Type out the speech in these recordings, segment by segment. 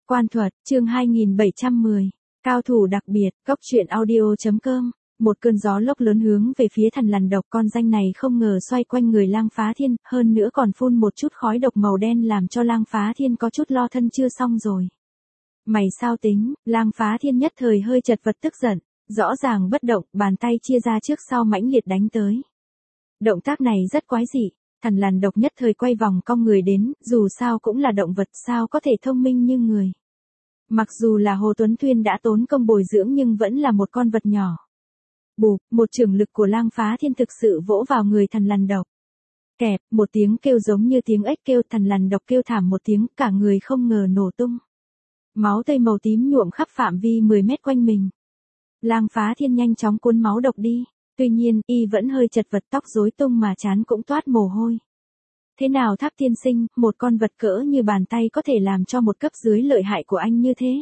Quan thuật, chương 2710. Cao thủ đặc biệt, Cốc truyện audio.com. Một cơn gió lốc lớn hướng về phía Thằn Lằn Độc, con danh này không ngờ xoay quanh người Lang Phá Thiên, hơn nữa còn phun một chút khói độc màu đen làm cho Lang Phá Thiên có chút lo thân chưa xong rồi. Mày sao tính? Lang Phá Thiên nhất thời hơi chật vật tức giận, rõ ràng bất động, bàn tay chia ra trước sau mãnh liệt đánh tới. Động tác này rất quái dị. Thằn Lằn Độc nhất thời quay vòng cong người đến, dù sao cũng là động vật sao có thể thông minh như người. Mặc dù là Hồ Tuấn Thuyên đã tốn công bồi dưỡng nhưng vẫn là một con vật nhỏ. Bụp, một chưởng lực của Lang Phá Thiên thực sự vỗ vào người Thằn Lằn Độc. Kẹp, một tiếng kêu giống như tiếng ếch kêu, Thằn Lằn Độc kêu thảm một tiếng, cả người không ngờ nổ tung. Máu tươi màu tím nhuộm khắp phạm vi 10 mét quanh mình. Lang Phá Thiên nhanh chóng cuốn máu độc đi. Tuy nhiên, y vẫn hơi chật vật, tóc rối tung mà trán cũng toát mồ hôi. Thế nào Tháp Tiên Sinh, một con vật cỡ như bàn tay có thể làm cho một cấp dưới lợi hại của anh như thế?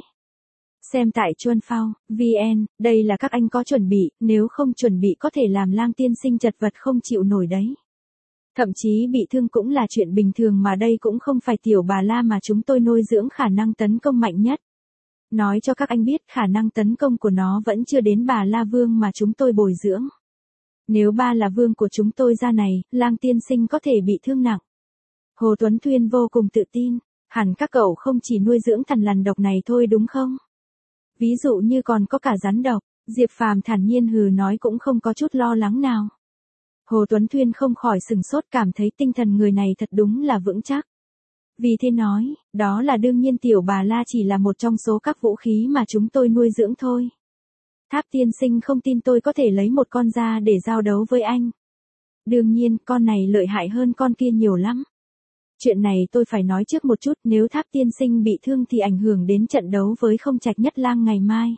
Xem tại Chuan Phao, VN, đây là các anh có chuẩn bị, nếu không chuẩn bị có thể làm Lang Tiên Sinh chật vật không chịu nổi đấy. Thậm chí bị thương cũng là chuyện bình thường mà đây cũng không phải tiểu bà la mà chúng tôi nuôi dưỡng khả năng tấn công mạnh nhất. Nói cho các anh biết khả năng tấn công của nó vẫn chưa đến bà la vương mà chúng tôi bồi dưỡng. Nếu ba là vương của chúng tôi ra này, Lang Tiên Sinh có thể bị thương nặng. Hồ Tuấn Thuyên vô cùng tự tin, hẳn các cậu không chỉ nuôi dưỡng Thằn Lằn Độc này thôi đúng không? Ví dụ như còn có cả rắn độc, Diệp Phàm thản nhiên hừ nói cũng không có chút lo lắng nào. Hồ Tuấn Thuyên không khỏi sừng sốt, cảm thấy tinh thần người này thật đúng là vững chắc. Vì thế nói, đó là đương nhiên, tiểu bà la chỉ là một trong số các vũ khí mà chúng tôi nuôi dưỡng thôi. Tháp Tiên Sinh không tin tôi có thể lấy một con ra để giao đấu với anh. Đương nhiên, con này lợi hại hơn con kia nhiều lắm. Chuyện này tôi phải nói trước một chút, nếu Tháp Tiên Sinh bị thương thì ảnh hưởng đến trận đấu với Không Trạch Nhất Lang ngày mai.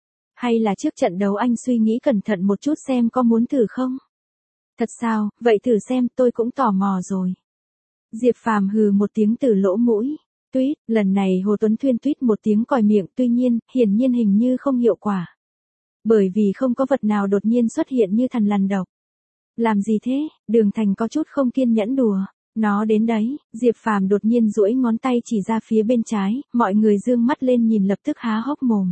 Hay là trước trận đấu anh suy nghĩ cẩn thận một chút xem có muốn thử không? Thật sao, vậy thử xem, tôi cũng tò mò rồi. Diệp Phàm hừ một tiếng từ lỗ mũi. Tuýt, lần này Hồ Tuấn Thuyên tuýt một tiếng còi miệng, tuy nhiên, hiển nhiên hình như không hiệu quả. Bởi vì không có vật nào đột nhiên xuất hiện như Thằn Lằn Độc. Làm gì thế? Đường Thành có chút không kiên nhẫn đùa. Nó đến đấy, Diệp Phàm đột nhiên duỗi ngón tay chỉ ra phía bên trái, mọi người dương mắt lên nhìn lập tức há hốc mồm.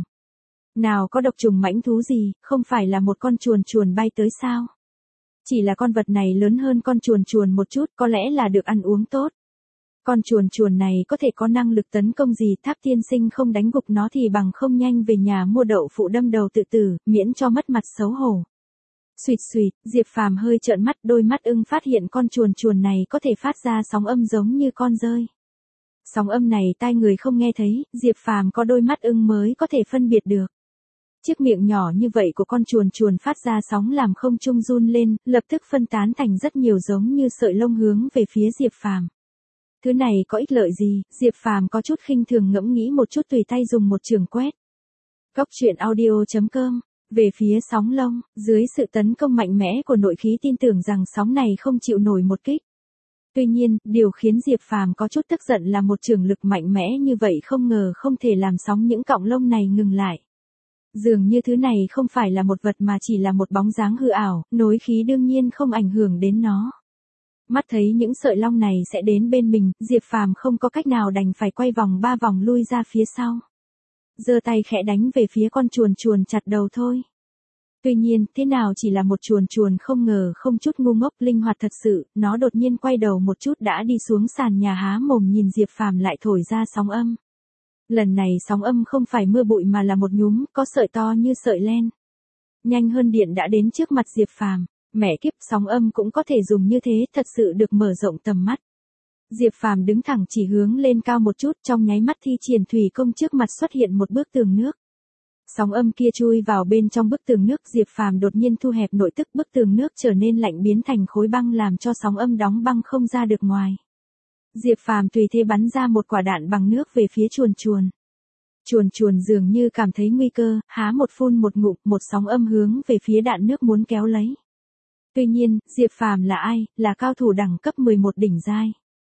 Nào có độc trùng mãnh thú gì, không phải là một con chuồn chuồn bay tới sao? Chỉ là con vật này lớn hơn con chuồn chuồn một chút, có lẽ là được ăn uống tốt. Con chuồn chuồn này có thể có năng lực tấn công gì, Tháp Tiên Sinh không đánh gục nó thì bằng không nhanh về nhà mua đậu phụ đâm đầu tự tử, miễn cho mất mặt xấu hổ. Xuỵt xuỵt, Diệp Phàm hơi trợn mắt, đôi mắt ưng phát hiện con chuồn chuồn này có thể phát ra sóng âm giống như con dơi. Sóng âm này tai người không nghe thấy, Diệp Phàm có đôi mắt ưng mới có thể phân biệt được. Chiếc miệng nhỏ như vậy của con chuồn chuồn phát ra sóng làm không trung run lên, lập tức phân tán thành rất nhiều giống như sợi lông hướng về phía Diệp Phàm. Thứ này có ích lợi gì? Diệp Phàm có chút khinh thường ngẫm nghĩ một chút, tùy tay dùng một chưởng quét. Cốc truyện audio.com. Về phía sóng lông, dưới sự tấn công mạnh mẽ của nội khí tin tưởng rằng sóng này không chịu nổi một kích. Tuy nhiên, điều khiến Diệp Phàm có chút tức giận là một chưởng lực mạnh mẽ như vậy không ngờ không thể làm sóng những cọng lông này ngừng lại. Dường như thứ này không phải là một vật mà chỉ là một bóng dáng hư ảo, nối khí đương nhiên không ảnh hưởng đến nó. Mắt thấy những sợi lông này sẽ đến bên mình, Diệp Phàm không có cách nào đành phải quay vòng 3 vòng lui ra phía sau. Giơ tay khẽ đánh về phía con chuồn chuồn chặt đầu thôi. Tuy nhiên, thế nào chỉ là một chuồn chuồn không ngờ không chút ngu ngốc, linh hoạt thật sự, nó đột nhiên quay đầu một chút đã đi xuống sàn nhà há mồm nhìn Diệp Phàm lại thổi ra sóng âm. Lần này sóng âm không phải mưa bụi mà là một nhúm, có sợi to như sợi len. Nhanh hơn điện đã đến trước mặt Diệp Phàm, mẹ kiếp, sóng âm cũng có thể dùng như thế, thật sự được mở rộng tầm mắt. Diệp Phàm đứng thẳng chỉ hướng lên cao một chút, trong nháy mắt thi triển thủy công trước mặt xuất hiện một bức tường nước. Sóng âm kia chui vào bên trong bức tường nước, Diệp Phàm đột nhiên thu hẹp nội tức, bức tường nước trở nên lạnh biến thành khối băng làm cho sóng âm đóng băng không ra được ngoài. Diệp Phàm tùy thế bắn ra một quả đạn bằng nước về phía chuồn chuồn. Chuồn chuồn dường như cảm thấy nguy cơ, há một phun một ngụm, một sóng âm hướng về phía đạn nước muốn kéo lấy. Tuy nhiên, Diệp Phàm là ai? Là cao thủ đẳng cấp 11 đỉnh giai.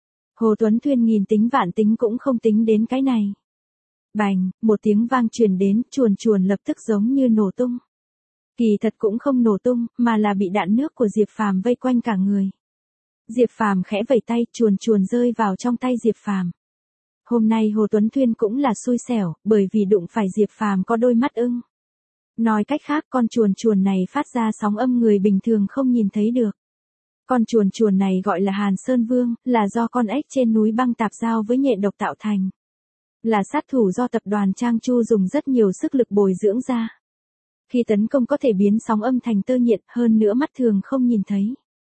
Hồ Tuấn Thuyên nghìn tính vạn tính cũng không tính đến cái này. Bành, một tiếng vang truyền đến, chuồn chuồn lập tức giống như nổ tung. Kỳ thật cũng không nổ tung, mà là bị đạn nước của Diệp Phàm vây quanh cả người. Diệp Phàm khẽ vẩy tay, chuồn chuồn rơi vào trong tay Diệp Phàm. Hôm nay Hồ Tuấn Thuyên cũng là xui xẻo, bởi vì đụng phải Diệp Phàm có đôi mắt ưng. Nói cách khác con chuồn chuồn này phát ra sóng âm người bình thường không nhìn thấy được. Con chuồn chuồn này gọi là Hàn Sơn Vương, là do con ếch trên núi băng tạp giao với nhện độc tạo thành. Là sát thủ do tập đoàn Trang Chu dùng rất nhiều sức lực bồi dưỡng ra. Khi tấn công có thể biến sóng âm thành tơ nhện, hơn nữa mắt thường không nhìn thấy.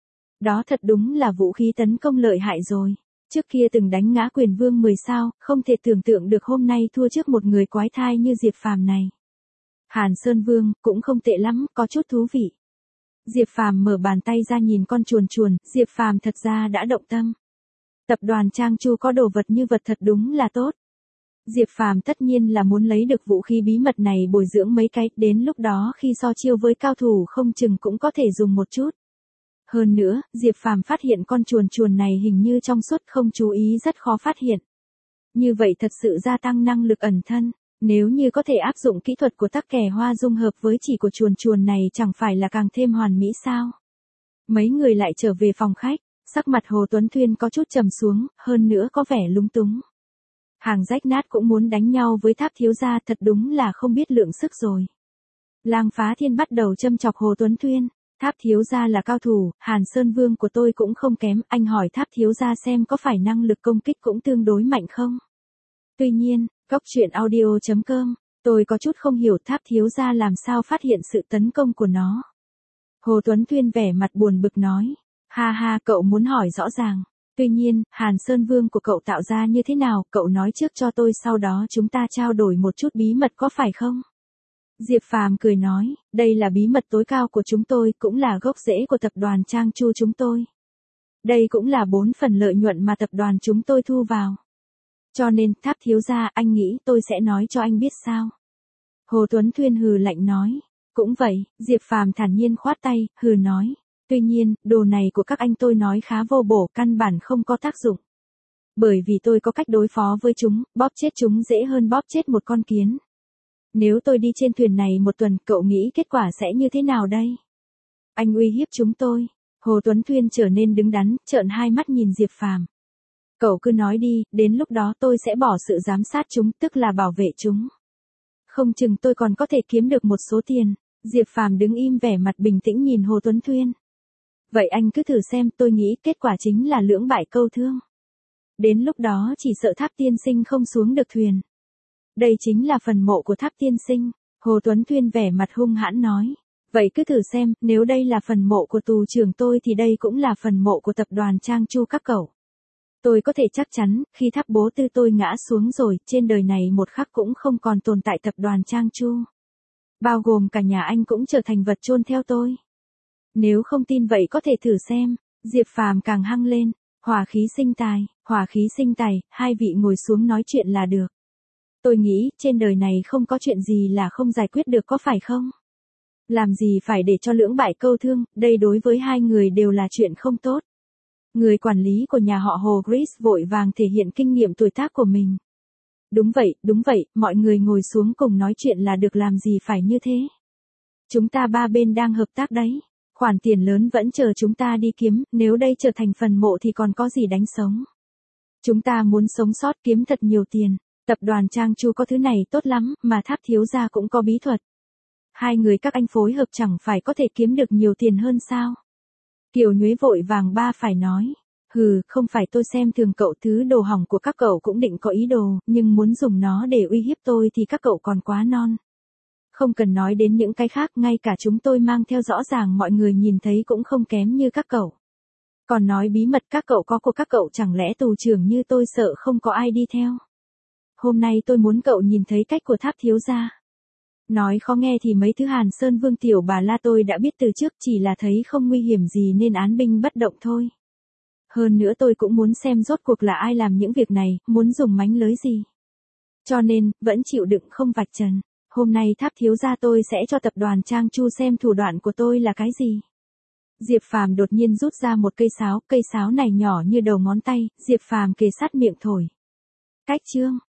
Đó thật đúng là vũ khí tấn công lợi hại rồi. Trước kia từng đánh ngã Quyền Vương 10 sao, không thể tưởng tượng được hôm nay thua trước một người quái thai như Diệp Phàm này. Hàn Sơn Vương cũng không tệ lắm, có chút thú vị. Diệp Phàm mở bàn tay ra nhìn con chuồn chuồn, Diệp Phàm thật ra đã động tâm. Tập đoàn Trang Chu có đồ vật như vật thật đúng là tốt. Diệp Phàm tất nhiên là muốn lấy được vũ khí bí mật này bồi dưỡng mấy cái, đến lúc đó khi so chiêu với cao thủ không chừng cũng có thể dùng một chút. Hơn nữa, Diệp Phàm phát hiện con chuồn chuồn này hình như trong suốt không chú ý rất khó phát hiện. Như vậy thật sự gia tăng năng lực ẩn thân, nếu như có thể áp dụng kỹ thuật của tắc kè hoa dung hợp với chỉ của chuồn chuồn này chẳng phải là càng thêm hoàn mỹ sao. Mấy người lại trở về phòng khách, sắc mặt Hồ Tuấn Thuyên có chút trầm xuống, hơn nữa có vẻ lúng túng. Hàng rách nát cũng muốn đánh nhau với Tháp thiếu gia, thật đúng là không biết lượng sức rồi. Lang Phá Thiên bắt đầu châm chọc Hồ Tuấn Thuyên. Tháp thiếu gia là cao thủ, Hàn Sơn Vương của tôi cũng không kém, anh hỏi Tháp thiếu gia xem có phải năng lực công kích cũng tương đối mạnh không? Tuy nhiên, Góc Truyện Audio.com, tôi có chút không hiểu Tháp thiếu gia làm sao phát hiện sự tấn công của nó. Hồ Tuấn Thuyên vẻ mặt buồn bực nói, ha ha, cậu muốn hỏi rõ ràng. Tuy nhiên, Hàn Sơn Vương của cậu tạo ra như thế nào, cậu nói trước cho tôi, sau đó chúng ta trao đổi một chút bí mật có phải không? Diệp Phàm cười nói, đây là bí mật tối cao của chúng tôi, cũng là gốc rễ của tập đoàn Trang Chu chúng tôi. Đây cũng là 4 phần lợi nhuận mà tập đoàn chúng tôi thu vào. Cho nên, Tháp thiếu gia, anh nghĩ tôi sẽ nói cho anh biết sao? Hồ Tuấn Thuyên hừ lạnh nói, cũng vậy, Diệp Phàm thản nhiên khoát tay, hừ nói, tuy nhiên, đồ này của các anh tôi nói khá vô bổ, căn bản không có tác dụng. Bởi vì tôi có cách đối phó với chúng, bóp chết chúng dễ hơn bóp chết một con kiến. Nếu tôi đi trên thuyền này một tuần, cậu nghĩ kết quả sẽ như thế nào đây? Anh uy hiếp chúng tôi. Hồ Tuấn Thuyên trở nên đứng đắn, trợn hai mắt nhìn Diệp Phàm. Cậu cứ nói đi, đến lúc đó tôi sẽ bỏ sự giám sát chúng, tức là bảo vệ chúng. Không chừng tôi còn có thể kiếm được một số tiền. Diệp Phàm đứng im vẻ mặt bình tĩnh nhìn Hồ Tuấn Thuyên. Vậy anh cứ thử xem, tôi nghĩ kết quả chính là lưỡng bại câu thương. Đến lúc đó chỉ sợ Tháp tiên sinh không xuống được thuyền. Đây chính là phần mộ của Tháp tiên sinh. Hồ Tuấn Thuyên vẻ mặt hung hãn nói. Vậy cứ thử xem, nếu đây là phần mộ của tù trưởng tôi thì đây cũng là phần mộ của tập đoàn Trang Chu các cậu. Tôi có thể chắc chắn, khi Tháp bố tư tôi ngã xuống rồi, trên đời này một khắc cũng không còn tồn tại tập đoàn Trang Chu. Bao gồm cả nhà anh cũng trở thành vật chôn theo tôi. Nếu không tin vậy có thể thử xem. Diệp Phàm càng hăng lên. Hỏa khí sinh tài, hai vị ngồi xuống nói chuyện là được. Tôi nghĩ, trên đời này không có chuyện gì là không giải quyết được có phải không? Làm gì phải để cho lưỡng bại câu thương, đây đối với hai người đều là chuyện không tốt. Người quản lý của nhà họ Hồ Grace vội vàng thể hiện kinh nghiệm tuổi tác của mình. Đúng vậy, mọi người ngồi xuống cùng nói chuyện là được, làm gì phải như thế. Chúng ta ba bên đang hợp tác đấy. Khoản tiền lớn vẫn chờ chúng ta đi kiếm, nếu đây trở thành phần mộ thì còn có gì đánh sống. Chúng ta muốn sống sót kiếm thật nhiều tiền. Tập đoàn Trang Chu có thứ này tốt lắm, mà Tháp thiếu gia cũng có bí thuật. Hai người các anh phối hợp chẳng phải có thể kiếm được nhiều tiền hơn sao? Kiều Nhuế vội vàng ba phải nói. Không phải tôi xem thường cậu, thứ đồ hỏng của các cậu cũng định có ý đồ, nhưng muốn dùng nó để uy hiếp tôi thì các cậu còn quá non. Không cần nói đến những cái khác, ngay cả chúng tôi mang theo rõ ràng mọi người nhìn thấy cũng không kém như các cậu. Còn nói bí mật các cậu có của các cậu, chẳng lẽ tù trưởng như tôi sợ không có ai đi theo. Hôm nay tôi muốn cậu nhìn thấy cách của Tháp thiếu gia. Nói khó nghe thì mấy thứ Hàn Sơn Vương tiểu bà la tôi đã biết từ trước, chỉ là thấy không nguy hiểm gì nên án binh bất động thôi. Hơn nữa tôi cũng muốn xem rốt cuộc là ai làm những việc này, muốn dùng mánh lới gì. Cho nên, vẫn chịu đựng không vạch trần. Hôm nay Tháp thiếu gia tôi sẽ cho tập đoàn Trang Chu xem thủ đoạn của tôi là cái gì. Diệp Phàm đột nhiên rút ra một cây sáo này nhỏ như đầu ngón tay, Diệp Phàm kề sát miệng thổi. Cách chương